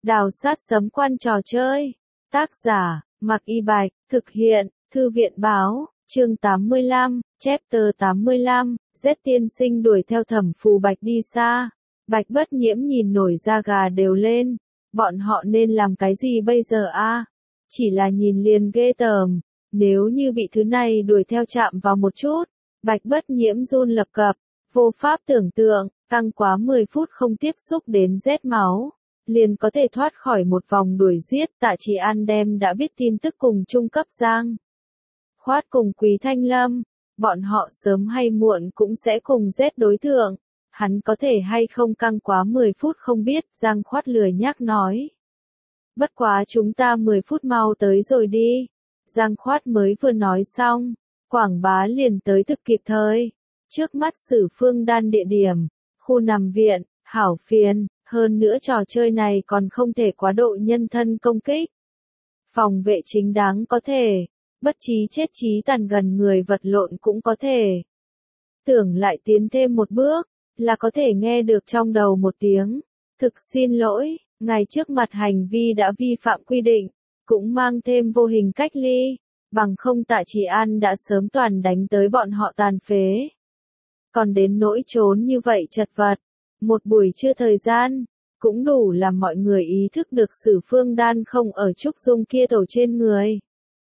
Đào sát sấm quan trò chơi. Tác giả, Mạc Y Bạch, thực hiện, Thư viện báo, chương 85, chapter 85, Z tiên sinh đuổi theo Thẩm Phù Bạch đi xa. Bạch Bất Nhiễm nhìn nổi da gà đều lên, bọn họ nên làm cái gì bây giờ a? Chỉ là nhìn liền ghê tởm, nếu như bị thứ này đuổi theo chạm vào một chút, Bạch Bất Nhiễm run lập cập, vô pháp tưởng tượng, căng quá 10 phút không tiếp xúc đến rét máu, liền có thể thoát khỏi một vòng đuổi giết. Tạ Trì An đem đã biết tin tức cùng trung cấp Giang Khoát cùng Quý Thanh Lâm, bọn họ sớm hay muộn cũng sẽ cùng rét đối thượng, hắn có thể hay không căng quá 10 phút không biết. Giang Khoát lười nhác nói. Bất quá chúng ta 10 phút mau tới rồi đi. Giang Khoát mới vừa nói xong, Quảng Bá liền tới thực kịp thời. Trước mắt Sử Phương Đan địa điểm, khu nằm viện, hảo phiền, hơn nữa trò chơi này còn không thể quá độ nhân thân công kích. Phòng vệ chính đáng có thể, bất trí chết trí tàn gần người vật lộn cũng có thể. Tưởng lại tiến thêm một bước, là có thể nghe được trong đầu một tiếng, thực xin lỗi, ngài trước mặt hành vi đã vi phạm quy định, cũng mang thêm vô hình cách ly, bằng không Tạ Trì An đã sớm toàn đánh tới bọn họ tàn phế. Còn đến nỗi trốn như vậy chật vật, một buổi trưa thời gian, cũng đủ làm mọi người ý thức được Sử Phương Đan không ở Trúc Dung kia tổ trên người.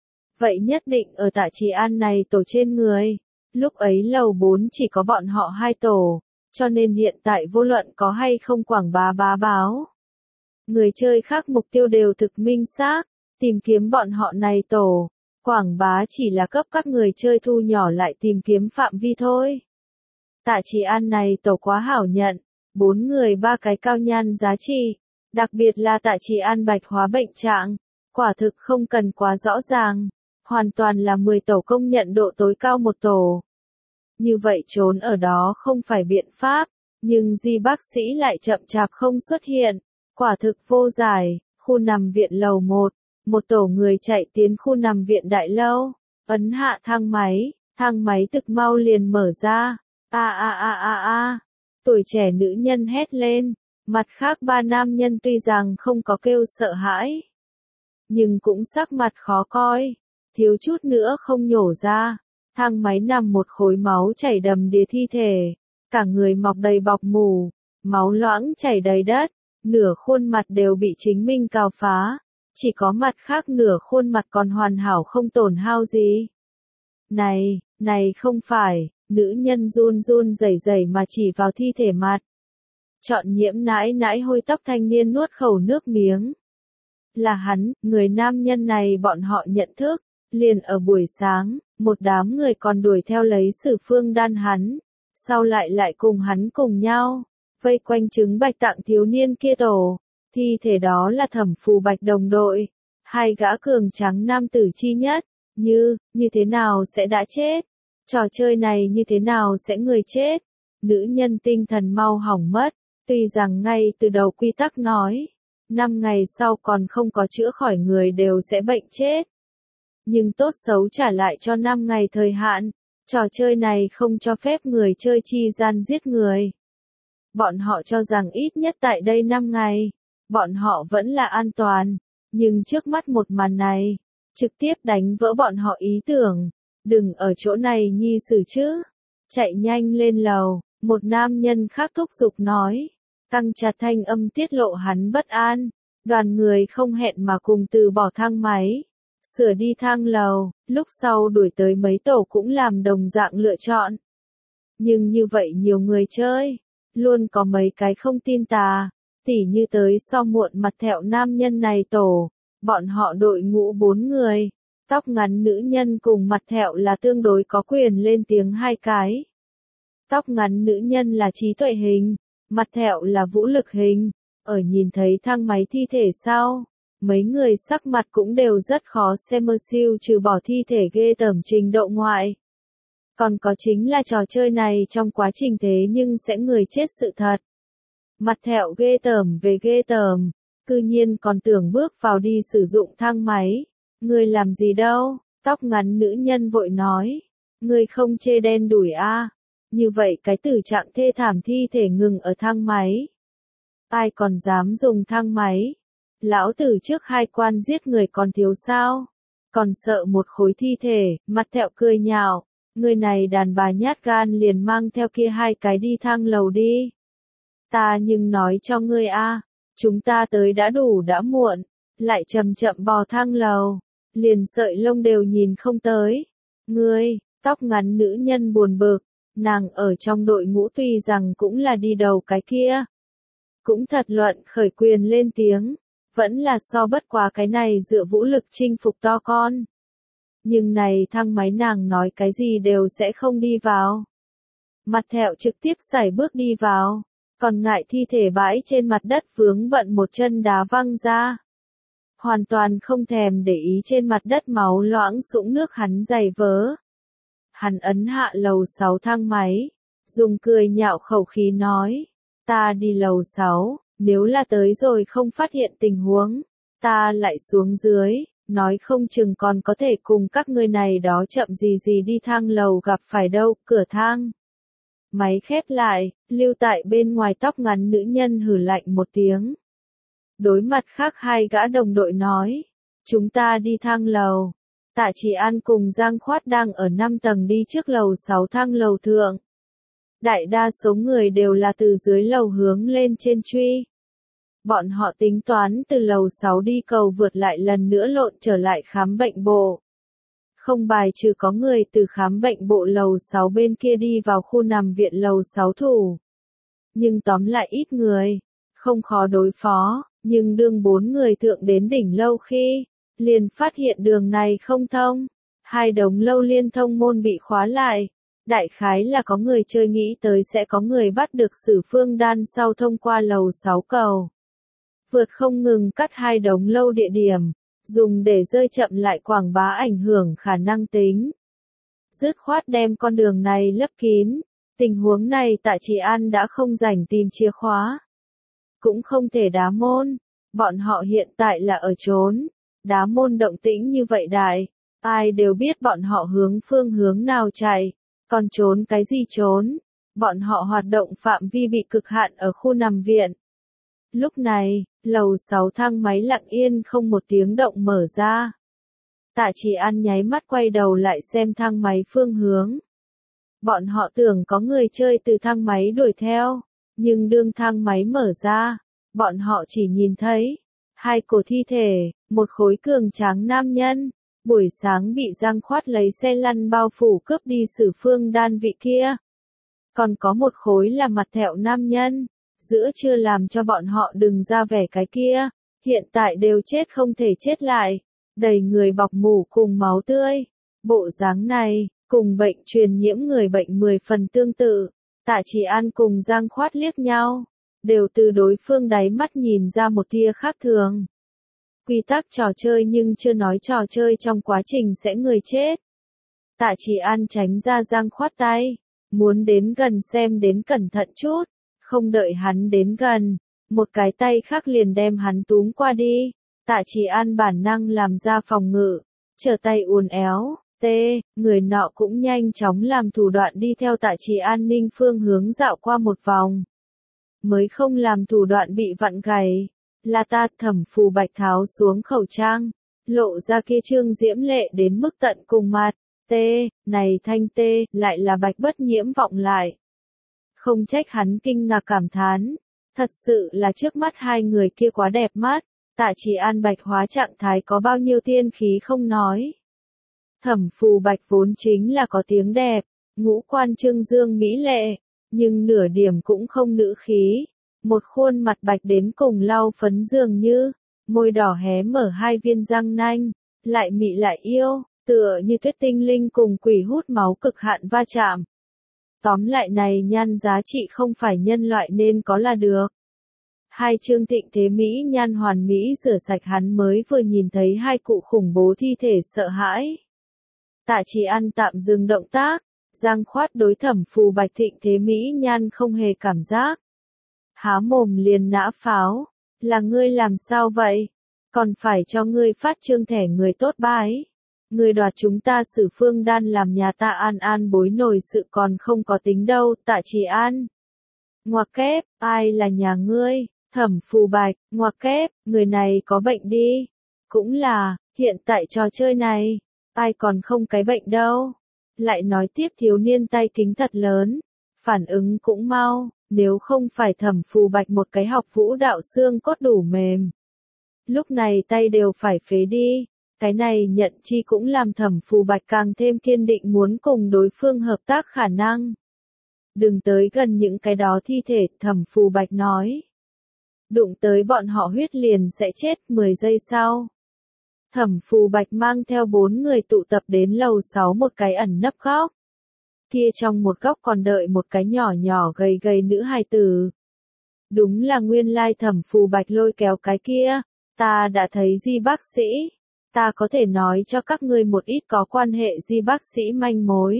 Vậy nhất định ở Tạ Trì An này tổ trên người, lúc ấy lầu 4 chỉ có bọn họ 2 tổ, cho nên hiện tại vô luận có hay không Quảng Bá báo. Người chơi khác mục tiêu đều thực minh xác, tìm kiếm bọn họ này tổ, Quảng Bá chỉ là cấp các người chơi thu nhỏ lại tìm kiếm phạm vi thôi. Tạ Trì An này tổ quá hảo nhận, 4 người 3 cái cao nhan giá trị, đặc biệt là Tạ Trì An bạch hóa bệnh trạng, quả thực không cần quá rõ ràng, hoàn toàn là 10 tổ công nhận độ tối cao một tổ. Như vậy trốn ở đó không phải biện pháp, nhưng Di bác sĩ lại chậm chạp không xuất hiện, quả thực vô giải. Khu nằm viện lầu 1, một tổ người chạy tiến khu nằm viện đại lâu, ấn hạ thang máy thực mau liền mở ra. Tuổi trẻ nữ nhân hét lên, mặt khác 3 nam nhân tuy rằng không có kêu sợ hãi, nhưng cũng sắc mặt khó coi, thiếu chút nữa không nhổ ra. Thang máy nằm một khối máu chảy đầm đìa thi thể, cả người mọc đầy bọc mủ, máu loãng chảy đầy đất, nửa khuôn mặt đều bị chính mình cào phá, chỉ có mặt khác nửa khuôn mặt còn hoàn hảo không tổn hao gì. Này không phải, nữ nhân run run rẩy rẩy mà chỉ vào thi thể mặt. Chọn Nhiễm nãi nãi hôi tóc thanh niên nuốt khẩu nước miếng. Là hắn, người nam nhân này bọn họ nhận thức, liền ở buổi sáng, một đám người còn đuổi theo lấy Sử Phương Đan hắn, sau lại cùng hắn cùng nhau, vây quanh trứng bạch tạng thiếu niên kia tổ, thi thể đó là Thẩm Phù Bạch đồng đội, 2 gã cường tráng nam tử chi nhất, như thế nào sẽ đã chết, trò chơi này như thế nào sẽ người chết, nữ nhân tinh thần mau hỏng mất, tuy rằng ngay từ đầu quy tắc nói, 5 ngày sau còn không có chữa khỏi người đều sẽ bệnh chết. Nhưng tốt xấu trả lại cho 5 ngày thời hạn, trò chơi này không cho phép người chơi chi gian giết người. Bọn họ cho rằng ít nhất tại đây 5 ngày, bọn họ vẫn là an toàn, nhưng trước mắt một màn này, trực tiếp đánh vỡ bọn họ ý tưởng, đừng ở chỗ này nhi xử chứ, chạy nhanh lên lầu, một nam nhân khác thúc giục nói, căng chặt thanh âm tiết lộ hắn bất an, đoàn người không hẹn mà cùng từ bỏ thang máy. Sửa đi thang lầu, lúc sau đuổi tới mấy tổ cũng làm đồng dạng lựa chọn. Nhưng như vậy nhiều người chơi, luôn có mấy cái không tin tà, tỉ như tới so muộn mặt thẹo nam nhân này tổ, bọn họ đội ngũ 4 người, tóc ngắn nữ nhân cùng mặt thẹo là tương đối có quyền lên tiếng 2 cái. Tóc ngắn nữ nhân là trí tuệ hình, mặt thẹo là vũ lực hình, ở nhìn thấy thang máy thi thể sau. Mấy người sắc mặt cũng đều rất khó xem siêu trừ bỏ thi thể ghê tởm trình độ ngoại. Còn có chính là trò chơi này trong quá trình thế nhưng sẽ người chết sự thật. Mặt thẹo ghê tởm về ghê tởm, cư nhiên còn tưởng bước vào đi sử dụng thang máy. Người làm gì đâu, tóc ngắn nữ nhân vội nói. Người không chê đen đủi a? Như vậy cái tử trạng thê thảm thi thể ngừng ở thang máy. Ai còn dám dùng thang máy? Lão tử trước 2 quan giết người còn thiếu sao? Còn sợ một khối thi thể, mặt Thẹo cười nhạo. Người này đàn bà nhát gan liền mang theo kia 2 cái đi thang lầu đi. Ta nhưng nói cho ngươi a, chúng ta tới đã đủ đã muộn, lại chậm chậm bò thang lầu, liền sợi lông đều nhìn không tới. Ngươi, tóc ngắn nữ nhân buồn bực, nàng ở trong đội ngũ tuy rằng cũng là đi đầu cái kia. Cũng thật luận khởi quyền lên tiếng, vẫn là so bất quá cái này dựa vũ lực chinh phục to con. Nhưng này thang máy nàng nói cái gì đều sẽ không đi vào. Mặt Thẹo trực tiếp sải bước đi vào, còn ngại thi thể bãi trên mặt đất vướng bận một chân đá văng ra. Hoàn toàn không thèm để ý trên mặt đất máu loãng sũng nước hắn giày vớ. Hắn ấn hạ lầu 6 thang máy, dùng cười nhạo khẩu khí nói, ta đi lầu 6, nếu là tới rồi không phát hiện tình huống, ta lại xuống dưới, nói không chừng còn có thể cùng các ngươi này đó chậm gì đi thang lầu gặp phải đâu, cửa thang. Máy khép lại, lưu tại bên ngoài tóc ngắn nữ nhân hừ lạnh một tiếng. Đối mặt khác 2 gã đồng đội nói, chúng ta đi thang lầu. Tạ Chỉ An cùng Giang Khoát đang ở 5 tầng đi trước lầu 6 thang lầu thượng. Đại đa số người đều là từ dưới lầu hướng lên trên truy. Bọn họ tính toán từ lầu 6 đi cầu vượt lại lần nữa lộn trở lại khám bệnh bộ. Không bài trừ có người từ khám bệnh bộ lầu 6 bên kia đi vào khu nằm viện lầu 6 thủ. Nhưng tóm lại ít người, không khó đối phó, nhưng đương 4 người thượng đến đỉnh lâu khi, liền phát hiện đường này không thông. 2 đống lâu liên thông môn bị khóa lại. Đại khái là có người chơi nghĩ tới sẽ có người bắt được Sử Phương Đan sau thông qua lầu 6 cầu. Vượt không ngừng cắt 2 đống lâu địa điểm, dùng để rơi chậm lại quảng bá ảnh hưởng khả năng tính. Dứt khoát đem con đường này lấp kín, tình huống này Tạ Chỉ An đã không rảnh tìm chìa khóa. Cũng không thể đá môn, bọn họ hiện tại là ở trốn, đá môn động tĩnh như vậy đại, ai đều biết bọn họ hướng phương hướng nào chạy, còn trốn cái gì trốn, bọn họ hoạt động phạm vi bị cực hạn ở khu nằm viện. Lúc này, lầu 6 thang máy lặng yên không một tiếng động mở ra. Tạ Chỉ An nháy mắt quay đầu lại xem thang máy phương hướng. Bọn họ tưởng có người chơi từ thang máy đuổi theo, nhưng đương thang máy mở ra, bọn họ chỉ nhìn thấy 2 cổ thi thể, một khối cường tráng nam nhân, buổi sáng bị Giang Khoát lấy xe lăn bao phủ cướp đi Sử Phương Đan vị kia. Còn có một khối là mặt Thẹo nam nhân, giữa trưa làm cho bọn họ đừng ra vẻ cái kia, hiện tại đều chết không thể chết lại, đầy người bọc mủ cùng máu tươi. Bộ dáng này, cùng bệnh truyền nhiễm người bệnh 10 phần tương tự. Tạ Chỉ An cùng Giang Khoát liếc nhau, đều từ đối phương đáy mắt nhìn ra một tia khác thường. Quy tắc trò chơi nhưng chưa nói trò chơi trong quá trình sẽ người chết. Tạ Chỉ An tránh ra Giang Khoát tay, muốn đến gần xem đến cẩn thận chút, không đợi hắn đến gần, một cái tay khác liền đem hắn túm qua đi. Tạ Chỉ An bản năng làm ra phòng ngự, trở tay uốn éo, người nọ cũng nhanh chóng làm thủ đoạn đi theo Tạ Chỉ An ninh phương hướng dạo qua một vòng. Mới không làm thủ đoạn bị vặn gãy, là ta. Thẩm Phù Bạch tháo xuống khẩu trang, lộ ra kia trương diễm lệ đến mức tận cùng mặt, này thanh lại là Bạch Bất Nhiễm vọng lại. Không trách hắn kinh ngạc cảm thán, thật sự là trước mắt 2 người kia quá đẹp mắt. Tạ Chỉ An bạch hóa trạng thái có bao nhiêu tiên khí không nói. Thẩm Phù Bạch vốn chính là có tiếng đẹp, ngũ quan trương dương mỹ lệ, nhưng nửa điểm cũng không nữ khí. Một khuôn mặt bạch đến cùng lau phấn dường như, môi đỏ hé mở 2 viên răng nanh, lại mị lại yêu, tựa như tuyết tinh linh cùng quỷ hút máu cực hạn va chạm. Tóm lại này nhan giá trị không phải nhân loại nên có là được. 2 chương thịnh thế mỹ nhan hoàn mỹ rửa sạch hắn mới vừa nhìn thấy 2 cụ khủng bố thi thể sợ hãi. Tạ Chỉ An tạm dừng động tác, Giang Khoát đối Thẩm Phù Bạch thịnh thế mỹ nhan không hề cảm giác. Há mồm liền nã pháo, là ngươi làm sao vậy? Còn phải cho ngươi phát trương thẻ người tốt bái. Ngươi đoạt chúng ta Sử Phương Đan làm nhà ta an an bối nổi sự còn không có tính đâu. Tạ Chỉ An. Ngoặc kép, ai là nhà ngươi? Thẩm Phù Bạch, ngoặc kép, người này có bệnh đi. Cũng là, hiện tại trò chơi này, ai còn không cái bệnh đâu. Lại nói tiếp thiếu niên tay kính thật lớn, phản ứng cũng mau, nếu không phải Thẩm Phù Bạch một cái học vũ đạo xương cốt đủ mềm. Lúc này tay đều phải phế đi, cái này nhận chi cũng làm Thẩm Phù Bạch càng thêm kiên định muốn cùng đối phương hợp tác khả năng. Đừng tới gần những cái đó thi thể, Thẩm Phù Bạch nói. Đụng tới bọn họ huyết liền sẽ chết. 10 giây sau. Thẩm Phù Bạch mang theo 4 người tụ tập đến lầu 6 một cái ẩn nấp góc. Kia trong một góc còn đợi một cái nhỏ nhỏ gầy gầy nữ hài tử. Đúng là nguyên lai Thẩm Phù Bạch lôi kéo cái kia. Ta đã thấy Di bác sĩ. Ta có thể nói cho các ngươi một ít có quan hệ Di bác sĩ manh mối.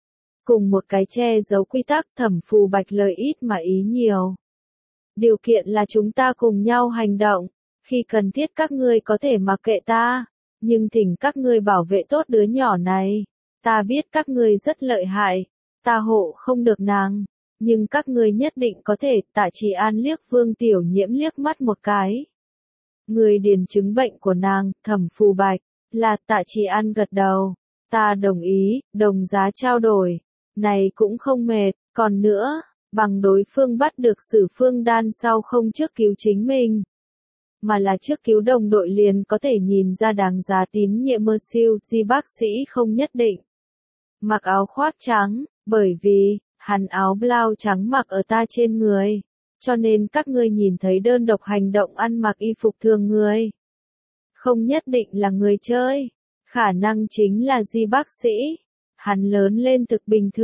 Cùng một cái che giấu quy tắc, Thẩm Phù Bạch lời ít mà ý nhiều. Điều kiện là chúng ta cùng nhau hành động, khi cần thiết các ngươi có thể mặc kệ ta, nhưng thỉnh các ngươi bảo vệ tốt đứa nhỏ này. Ta biết các ngươi rất lợi hại, ta hộ không được nàng, nhưng các ngươi nhất định có thể. Tạ Trì An liếc Vương Tiểu Nhiễm liếc mắt một cái. Người điền chứng bệnh của nàng, Thẩm Phù Bạch, là. Tạ Trì An gật đầu, ta đồng ý, đồng giá trao đổi, này cũng không mệt, còn nữa. Bằng đối phương bắt được Sử Phương Đan sau không trước cứu chính mình, mà là trước cứu đồng đội liền có thể nhìn ra đáng giá tín nhiệm mơ siêu. Di bác sĩ không nhất định mặc áo khoác trắng, bởi vì hắn áo blau trắng mặc ở ta trên người, cho nên các ngươi nhìn thấy đơn độc hành động ăn mặc y phục thường người. Không nhất định là người chơi, khả năng chính là Di bác sĩ. Hắn lớn lên thực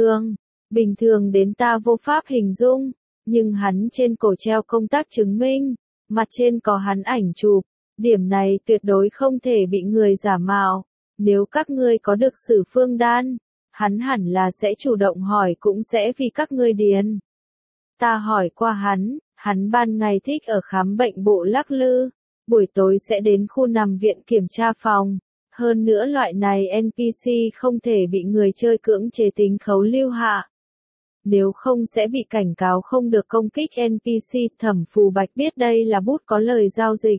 bình thường đến ta vô pháp hình dung, nhưng hắn trên cổ treo công tác chứng minh, mặt trên có hắn ảnh chụp, điểm này tuyệt đối không thể bị người giả mạo. Nếu các ngươi có được Sử Phương Đan, hắn hẳn là sẽ chủ động hỏi cũng sẽ vì các ngươi điền. Ta hỏi qua hắn ban ngày thích ở khám bệnh bộ lắc lư, buổi tối sẽ đến khu nằm viện kiểm tra phòng. Hơn nữa loại này NPC không thể bị người chơi cưỡng chế tính khấu lưu hạ. Nếu không sẽ bị cảnh cáo không được công kích NPC. Thẩm Phù Bạch biết đây là bút có lời giao dịch.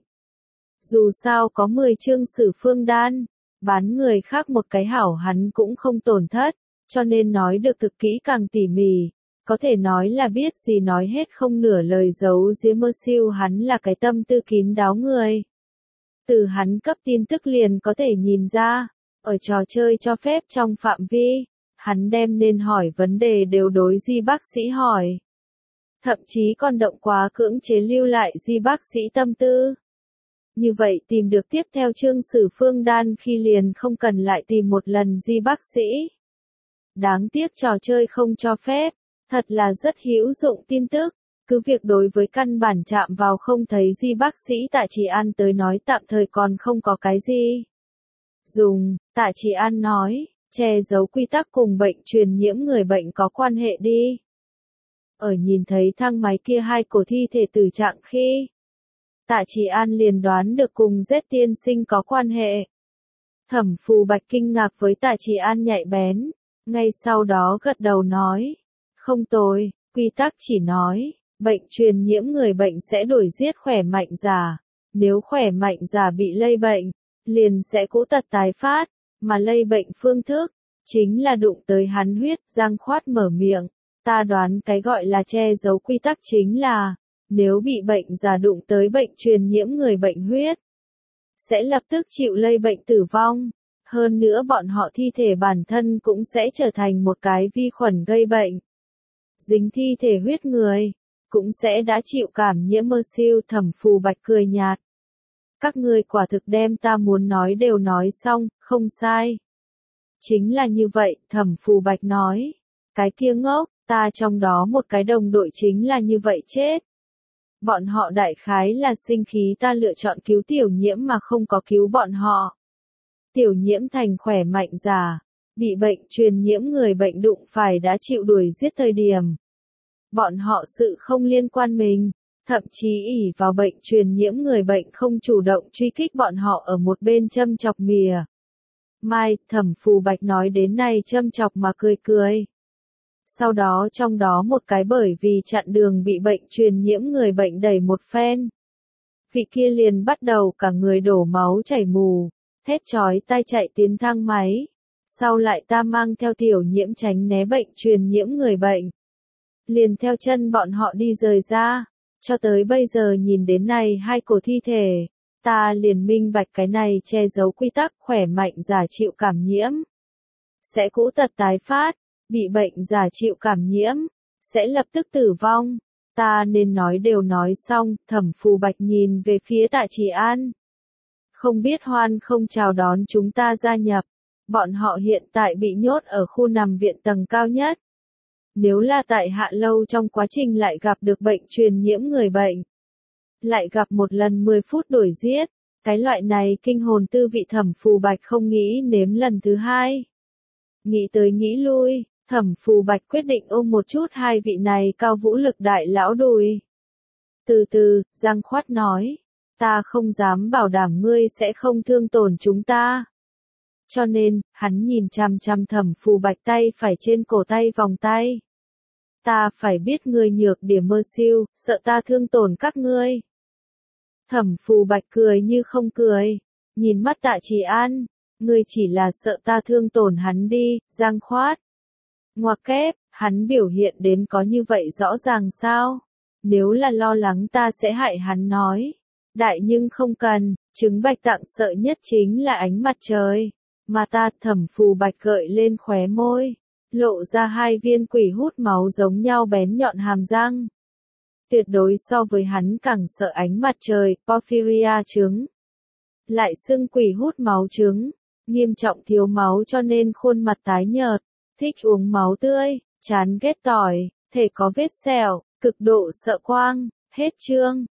Dù sao có 10 chương Sử Phương Đan, bán người khác một cái hảo hắn cũng không tổn thất, cho nên nói được thực kỹ càng tỉ mỉ. Có thể nói là biết gì nói hết không nửa lời giấu giếm mơ siêu. Hắn là cái tâm tư kín đáo người. Từ hắn cấp tin tức liền có thể nhìn ra, ở trò chơi cho phép trong phạm vi, hắn đem nên hỏi vấn đề đều đối Di bác sĩ hỏi. Thậm chí còn động quá cưỡng chế lưu lại Di bác sĩ tâm tư. Như vậy tìm được tiếp theo chương Sử Phương Đan khi liền không cần lại tìm một lần Di bác sĩ. Đáng tiếc trò chơi không cho phép, thật là rất hữu dụng tin tức. Cứ việc đối với căn bản chạm vào không thấy Di bác sĩ Tạ Trì An tới nói tạm thời còn không có cái gì dùng. Tạ Trì An nói, che giấu quy tắc cùng bệnh truyền nhiễm người bệnh có quan hệ đi. Ở nhìn thấy thang máy kia hai cổ thi thể tử trạng khi, Tạ Trì An liền đoán được cùng Z tiên sinh có quan hệ. Thẩm Phù Bạch kinh ngạc với Tạ Trì An nhạy bén, ngay sau đó gật đầu nói, không tồi, quy tắc chỉ nói, bệnh truyền nhiễm người bệnh sẽ đuổi giết khỏe mạnh giả, nếu khỏe mạnh giả bị lây bệnh, liền sẽ cũ tật tái phát, mà lây bệnh phương thức, chính là đụng tới hắn huyết. Giang Khoát mở miệng, ta đoán cái gọi là che giấu quy tắc chính là, nếu bị bệnh giả đụng tới bệnh truyền nhiễm người bệnh huyết, sẽ lập tức chịu lây bệnh tử vong, hơn nữa bọn họ thi thể bản thân cũng sẽ trở thành một cái vi khuẩn gây bệnh. Dính thi thể huyết người, cũng sẽ đã chịu cảm nhiễm mơ siêu. Thẩm Phù Bạch cười nhạt. Các ngươi quả thực đem ta muốn nói đều nói xong, không sai. Chính là như vậy, Thẩm Phù Bạch nói. Cái kia ngốc, ta trong đó một cái đồng đội chính là như vậy chết. Bọn họ đại khái là sinh khí ta lựa chọn cứu Tiểu Nhiễm mà không có cứu bọn họ. Tiểu Nhiễm thành khỏe mạnh giả, bị bệnh truyền nhiễm người bệnh đụng phải đã chịu đuổi giết thời điểm. Bọn họ sự không liên quan mình, thậm chí ỷ vào bệnh truyền nhiễm người bệnh không chủ động truy kích bọn họ ở một bên châm chọc mỉa mai. Thẩm Phù Bạch nói đến này châm chọc mà cười cười. Sau đó trong đó một cái bởi vì chặn đường bị bệnh truyền nhiễm người bệnh đẩy một phen. Vị kia liền bắt đầu cả người đổ máu chảy mù, thét chói tai chạy tiến thang máy. Sau lại ta mang theo tiểu nhiễm tránh né bệnh truyền nhiễm người bệnh. Liền theo chân bọn họ đi rời ra. Cho tới bây giờ nhìn đến này hai cổ thi thể, ta liền minh bạch cái này che giấu quy tắc khỏe mạnh giả chịu cảm nhiễm. Sẽ cũ tật tái phát, bị bệnh giả chịu cảm nhiễm, sẽ lập tức tử vong. Ta nên nói đều nói xong, Thẩm Phù Bạch nhìn về phía Tạ Trì An. Không biết Hoan không chào đón chúng ta gia nhập. Bọn họ hiện tại bị nhốt ở khu nằm viện tầng cao nhất. Nếu là tại hạ lâu trong quá trình lại gặp được bệnh truyền nhiễm người bệnh, lại gặp một lần 10 phút đuổi giết, cái loại này kinh hồn tư vị Thẩm Phù Bạch không nghĩ nếm lần thứ hai. Nghĩ tới nghĩ lui, Thẩm Phù Bạch quyết định ôm một chút hai vị này cao vũ lực đại lão đùi. Từ từ, Giang Khoát nói, ta không dám bảo đảm ngươi sẽ không thương tổn chúng ta. Cho nên, hắn nhìn chằm chằm Thẩm Phù Bạch tay phải trên cổ tay vòng tay. Ta phải biết ngươi nhược điểm mơ siêu, sợ ta thương tổn các ngươi. Thẩm Phù Bạch cười như không cười, nhìn mắt Tạ Trì An, ngươi chỉ là sợ ta thương tổn hắn đi, Giang Khoát. Ngoặc kép, hắn biểu hiện đến có như vậy rõ ràng sao? Nếu là lo lắng ta sẽ hại hắn nói. Đại nhưng không cần, chứng Bạch Tạng sợ nhất chính là ánh mặt trời. Mà ta Thẩm Phù Bạch gợi lên khóe môi, lộ ra hai viên quỷ hút máu giống nhau bén nhọn hàm răng. Tuyệt đối so với hắn càng sợ ánh mặt trời, porphyria chứng. Lại xưng quỷ hút máu chứng, nghiêm trọng thiếu máu cho nên khuôn mặt tái nhợt, thích uống máu tươi, chán ghét tỏi, thể có vết sẹo, cực độ sợ quang, hết chương.